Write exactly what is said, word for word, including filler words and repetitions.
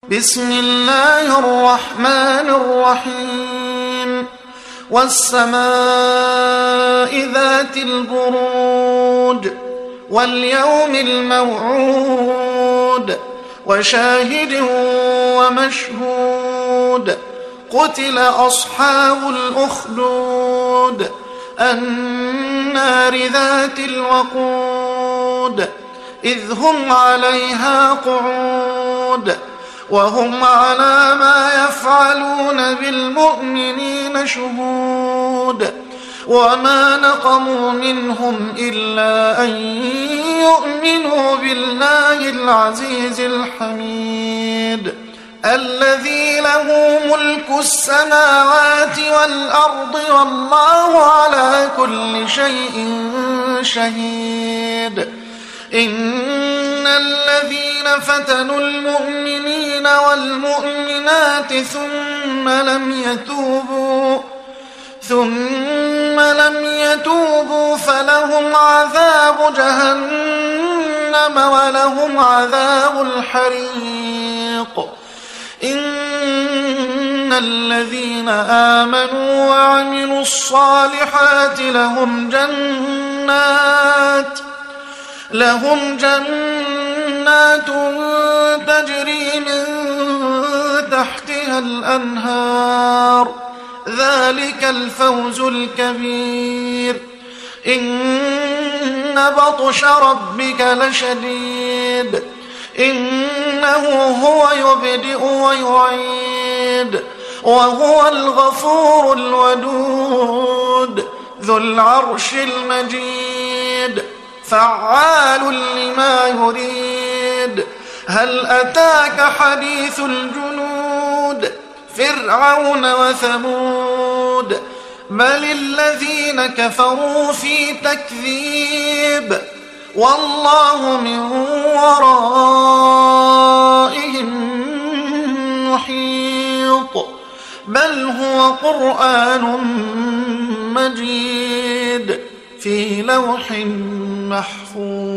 بسم الله الرحمن الرحيم والسماء ذات البروج واليوم الموعود وشاهد ومشهود قتل أصحاب الأخدود النار ذات الوقود إذ هم عليها قعود وهم على ما يفعلون بالمؤمنين شهود وما نقموا منهم إلا أن يؤمنوا بالله العزيز الحميد الذي له ملك السماوات والأرض والله على كل شيء شهيد إن الذين فتنوا المؤمنين والمؤمنات ثم لم يتوبوا ثم لم يتوبوا فلهم عذاب جهنم ولهم عذاب الحريق إن الذين آمنوا وعملوا الصالحات لهم جنات لهم جنات تجري من تحتها الأنهار ذلك الفوز الكبير إن بطش ربك لشديد إنه هو يبدئ ويعيد وهو الغفور الودود ذو العرش المجيد فعال لما يريد هل أتاك حديث الجنود فرعون وثمود بل الذين كفروا في تكذيب والله من ورائهم محيط بل هو قرآن مجيد في لوح محفوظ.